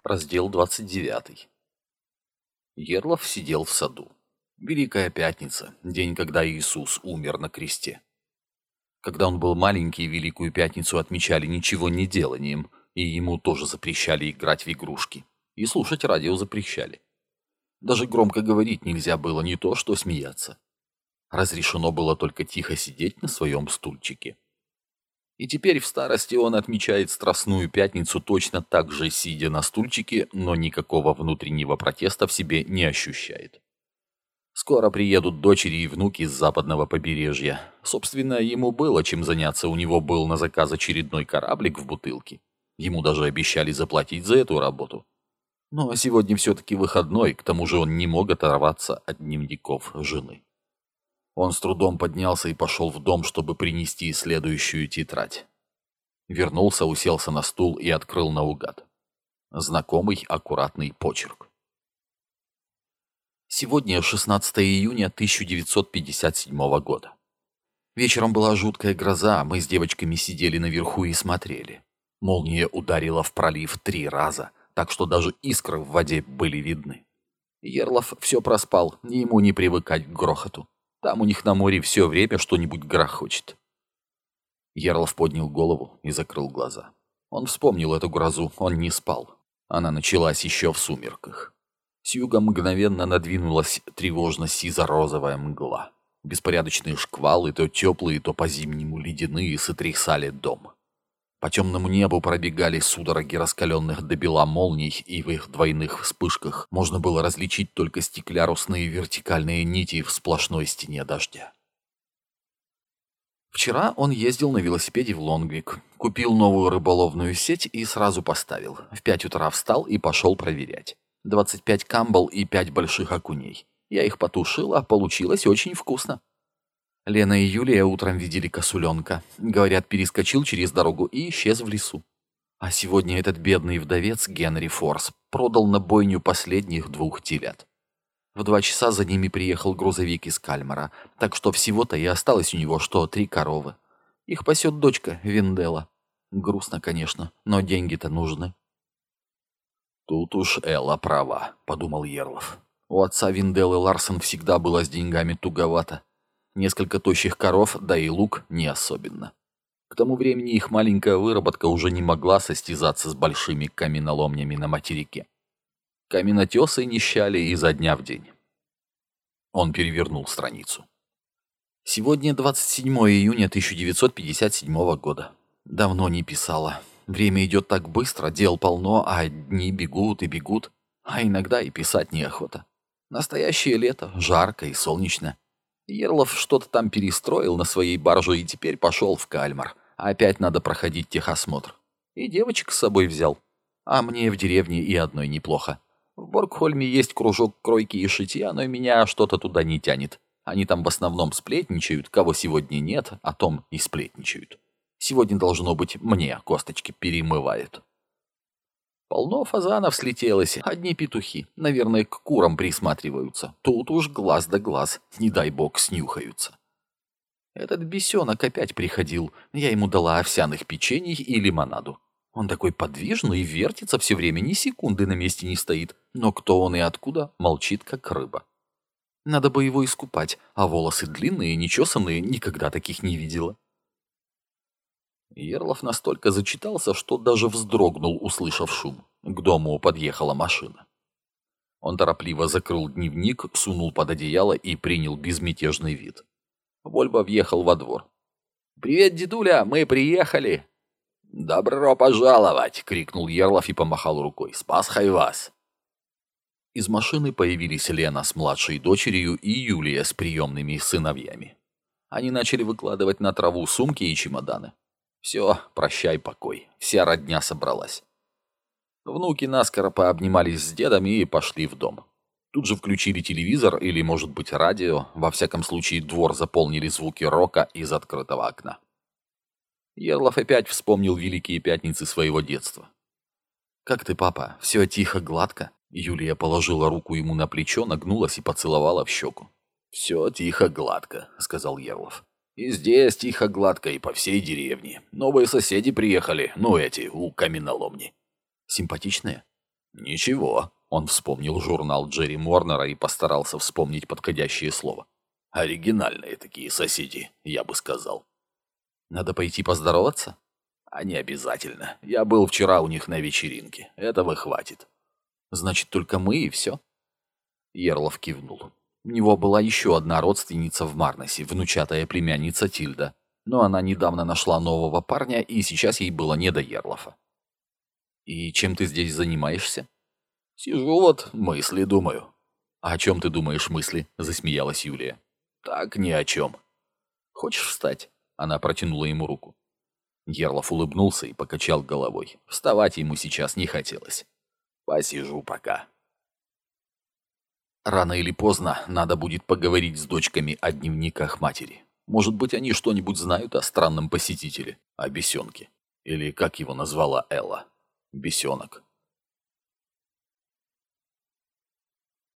Раздел 29. Ерлов сидел в саду. Великая Пятница, день, когда Иисус умер на кресте. Когда он был маленький, Великую Пятницу отмечали ничего не деланием, и ему тоже запрещали играть в игрушки. И слушать радио запрещали. Даже громко говорить нельзя было, не то что смеяться. Разрешено было только тихо сидеть на своем стульчике. И теперь в старости он отмечает Страстную Пятницу точно так же, сидя на стульчике, но никакого внутреннего протеста в себе не ощущает. Скоро приедут дочери и внуки с западного побережья. Собственно, ему было чем заняться, у него был на заказ очередной кораблик в бутылке. Ему даже обещали заплатить за эту работу. Но сегодня все-таки выходной, к тому же он не мог оторваться от дневников жены. Он с трудом поднялся и пошел в дом, чтобы принести следующую тетрадь. Вернулся, уселся на стул и открыл наугад. Знакомый аккуратный почерк. Сегодня 16 июня 1957 года. Вечером была жуткая гроза, мы с девочками сидели наверху и смотрели. Молния ударила в пролив 3 раза, так что даже искры в воде были видны. Ерлов все проспал, ему не привыкать к грохоту. Там у них на море все время что-нибудь грохочет. Ерлов поднял голову и закрыл глаза. Он вспомнил эту грозу, он не спал. Она началась еще в сумерках. С юга мгновенно надвинулась тревожно-сизо-розовая мгла. Беспорядочные шквалы, то теплые, то по-зимнему ледяные, сотрясали дом. По темному небу пробегали судороги раскаленных до бела молний, и в их двойных вспышках можно было различить только стеклярусные вертикальные нити в сплошной стене дождя. Вчера он ездил на велосипеде в Лонгвик, купил новую рыболовную сеть и сразу поставил. В 5 утра встал и пошел проверять. 25 камбал и 5 больших окуней. Я их потушил, а получилось очень вкусно. Лена и Юлия утром видели косуленка. Говорят, перескочил через дорогу и исчез в лесу. А сегодня этот бедный вдовец Генри Форс продал на бойню последних 2 телят. В 2 часа за ними приехал грузовик из Кальмара, так что всего-то и осталось у него что 3 коровы. Их пасет дочка Винделла. Грустно, конечно, но деньги-то нужны. «Тут уж Элла права», — подумал Ерлов. У отца Винделлы Ларсон всегда было с деньгами туговато. Несколько тощих коров, да и лук не особенно. К тому времени их маленькая выработка уже не могла состязаться с большими каменоломнями на материке. Каменотесы нищали изо дня в день. Он перевернул страницу. Сегодня 27 июня 1957 года. Давно не писала. Время идет так быстро, дел полно, а дни бегут и бегут, а иногда и писать неохота. Настоящее лето, жарко и солнечно. Ерлов что-то там перестроил на своей барже и теперь пошел в Кальмар. Опять надо проходить техосмотр. И девочек с собой взял. А мне в деревне и одной неплохо. В Боргхольме есть кружок кройки и шитья, но меня что-то туда не тянет. Они там в основном сплетничают, кого сегодня нет, о том и сплетничают. Сегодня, должно быть, мне косточки перемывают. Полно фазанов слетелось, одни петухи. Наверное, к курам присматриваются. Тут уж глаз да глаз, не дай бог, снюхаются. Этот бесенок опять приходил. Я ему дала овсяных печений и лимонаду. Он такой подвижный и вертится все время, ни секунды на месте не стоит. Но кто он и откуда, молчит, как рыба. Надо бы его искупать, а волосы длинные, нечесанные, никогда таких не видела. Ерлов настолько зачитался, что даже вздрогнул, услышав шум. К дому подъехала машина. Он торопливо закрыл дневник, сунул под одеяло и принял безмятежный вид. Вольво въехал во двор. «Привет, дедуля, мы приехали!» «Добро пожаловать!» — крикнул Ерлов и помахал рукой. «С Пасхой вас!» Из машины появились Лена с младшей дочерью и Юлия с приемными сыновьями. Они начали выкладывать на траву сумки и чемоданы. Все, прощай покой, вся родня собралась. Внуки наскоро пообнимались с дедами и пошли в дом. Тут же включили телевизор или, может быть, радио. Во всяком случае, двор заполнили звуки рока из открытого окна. Ерлов опять вспомнил великие пятницы своего детства. «Как ты, папа? Все тихо, гладко?» Юлия положила руку ему на плечо, нагнулась и поцеловала в щеку. «Все тихо, гладко», — сказал Ерлов. «И здесь тихо, гладко, и по всей деревне. Новые соседи приехали, ну эти, у каменоломни». «Симпатичные?» Ничего. Он вспомнил журнал Джерри Морнера и постарался вспомнить подходящее слово. Оригинальные такие соседи, я бы сказал. Надо пойти поздороваться? А не обязательно. Я был вчера у них на вечеринке. Этого хватит. Значит, только мы и все? Ерлов кивнул. У него была еще одна родственница в Марнесе, внучатая племянница Тильда. Но она недавно нашла нового парня, и сейчас ей было не до Ерлофа. «И чем ты здесь занимаешься?» «Сижу вот, мысли думаю». «А о чем ты думаешь мысли?» — засмеялась Юлия. «Так ни о чем». «Хочешь встать?» — она протянула ему руку. Ерлов улыбнулся и покачал головой. Вставать ему сейчас не хотелось. «Посижу пока». Рано или поздно надо будет поговорить с дочками о дневниках матери. Может быть, они что-нибудь знают о странном посетителе, о бесенке. Или как его назвала Элла. Бесенок.